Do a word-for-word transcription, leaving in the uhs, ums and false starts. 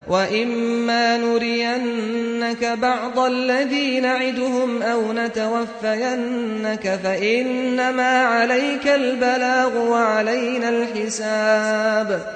وَإِمَّا نُرِيَنَّكَ بَعْضَ الَّذِي نَعِدُهُمْ أَوْ نَتَوَفَّيَنَّكَ فَإِنَّمَا عَلَيْكَ الْبَلَاغُ وَعَلَيْنَا الْحِسَابُ